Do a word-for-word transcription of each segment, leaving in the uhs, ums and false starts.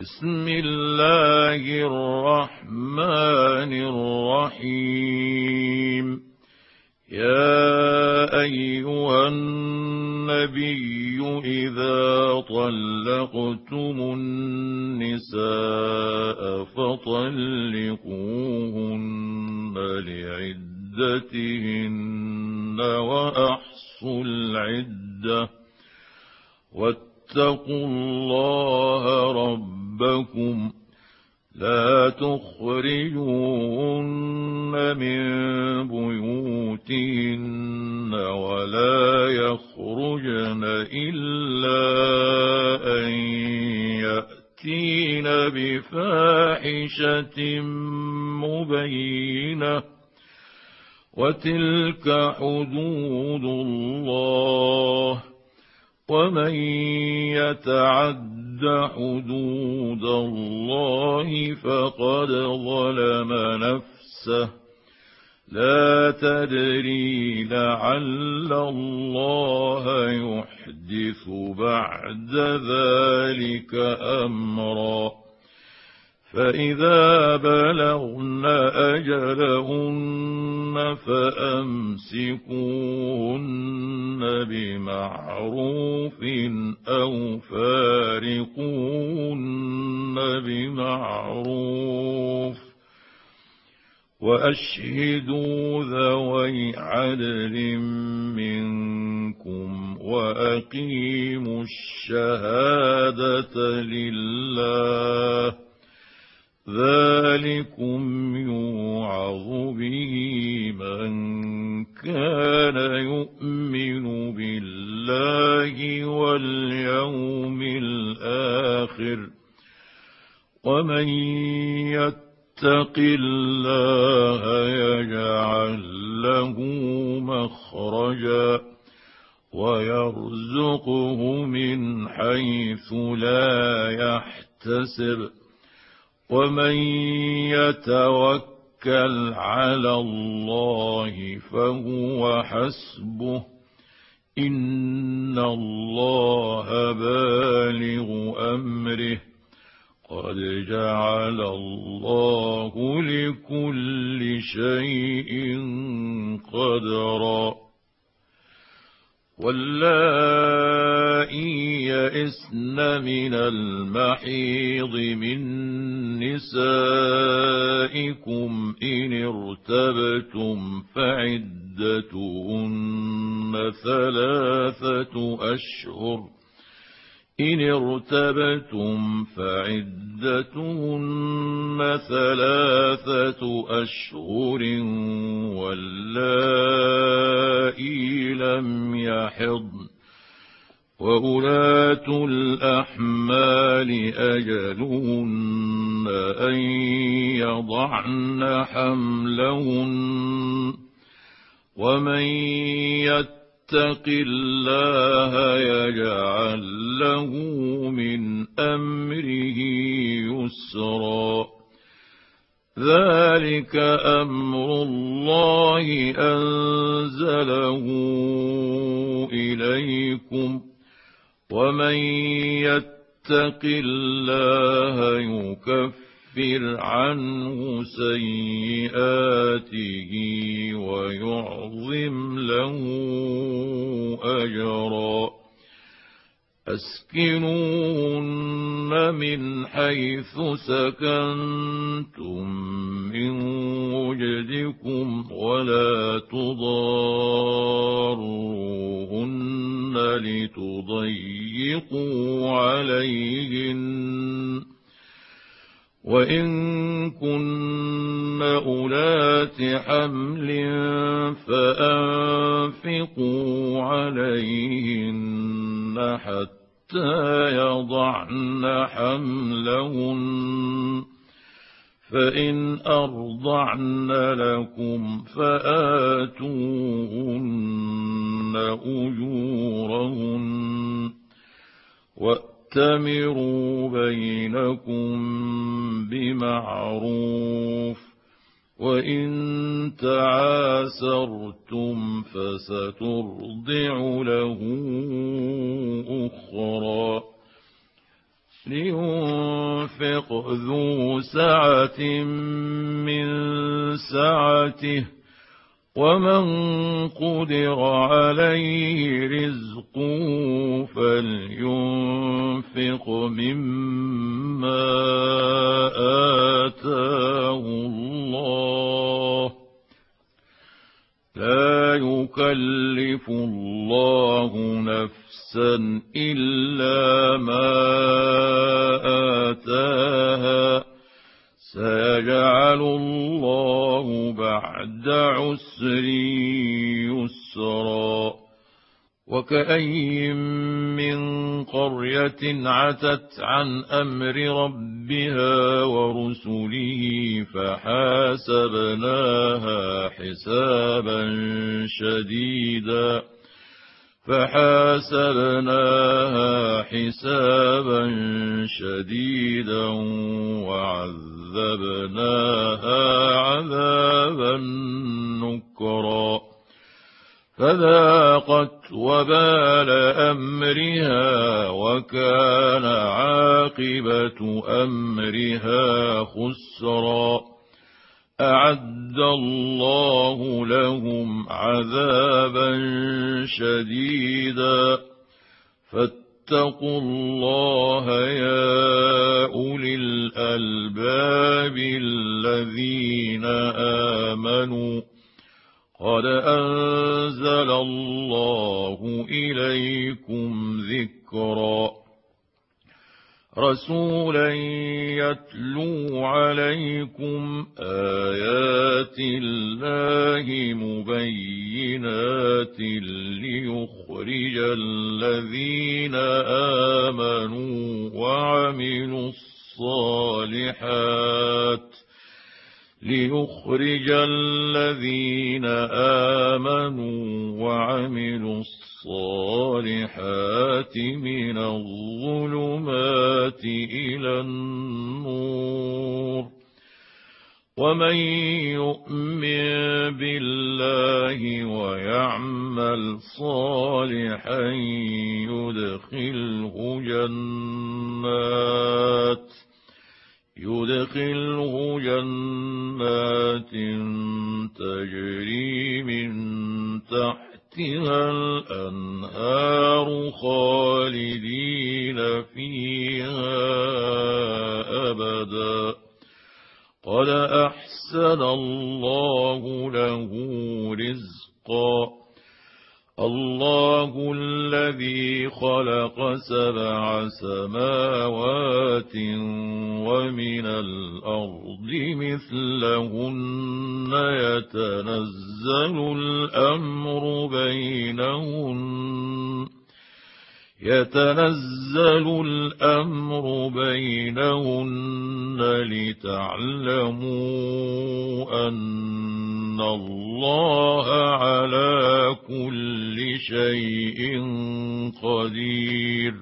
بسم الله الرحمن الرحيم. يا أيها النبي إذا طلقتم النساء فطلقوهن لعدتهن وأحصوا العدة واتقوا الله ربكم لا تخرجوهن من بيوتهن ولا يخرجن إلا أن يأتين بفاحشة مبينة وتلك حدود الله ومن يتعد حدود الله فقد ظلم نفسه لا تدري لعل الله يحدث بعد ذلك أمرا. فإذا بلغن أجلهن فأمسكوهن بمعروف أو فارقوهن بمعروف وأشهدوا ذوي عدل منكم وأقيموا الشهادة لله ذلكم يوعظ به من كان يؤمن بالله واليوم الآخر ومن يتق الله يجعل له مخرجا ويرزقه من حيث لا يحتسب ومن يتوكل على الله فهو حسبه إن الله بالغ أمره قد جعل الله لكل شيء قدرا. واللائي يئسن من المحيض من نسائكم إن ارتبتم فعدتهن ثلاثة أشهر إن ارتبتم فعدتهن ثلاثة أشهر واللائي لم يحضن وأولاة الأحمال أجلهن أن يضعن حملهن ومن يتق الله يجعل له من أمره يسرا. ذلك أمر الله أنزله إليكم ومن يتق الله يكفر عنه سيئاته ويعظم له أجرا. أسكنوهن من حيث سكنتم من وجدكم ولا تضاروهن لتضيقوا عليهن وإن كن أولات حمل فأنفقوا عليهن حتى يضعن حملهن فإن أرضعن لكم فآتوهن أجورهن وأتمروا بينكم بمعروف وإن تعاسرتم فسترضع له أخرى لينفق ذو سعة من سعته ومن قدر عليه رزقه فلينفق مما آتاه الله لا يكلف الله نفسا إلا ما آتاها سيجعل الله بعد عسر يسرا وكأين من قرية عتت عن أمر ربها ورسله فحاسبناها حسابا شديدا فحاسبناها حسابا شديدا وعذبناها عذابا نكرا فذاقت وبال أمرها وكان عاقبة أمرها خسرا أعد الله لهم عذابا شديدا فاتقوا الله يا أولي الألباب الذين آمنوا قد أنزل الله إليكم ذكرا رسولا يتلو عليكم آيات الله مبينات ليخرج الذين آمنوا وعملوا الصالحات ليخرج الذين آمنوا وعملوا الصالحات من الظلمات إلى النور ومن يؤمن بالله ويعمل صالحا يدخله جنات يدخله جنات تجري من تحتها الأنهار خالدين فيها أبدا قد أحسن الله له رزقا الله الذي خلق سبع سماوات ومن الأرض مثلهن يتنزل الأمر بينهن يتنزل الأمر بينهن لتعلموا أن الله على كل شيء قدير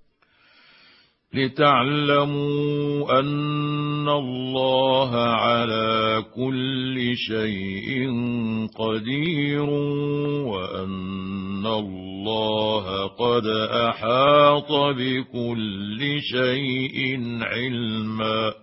لتعلموا أن الله على كل شيء قدير وأن الله قد أحاط بكل شيء علما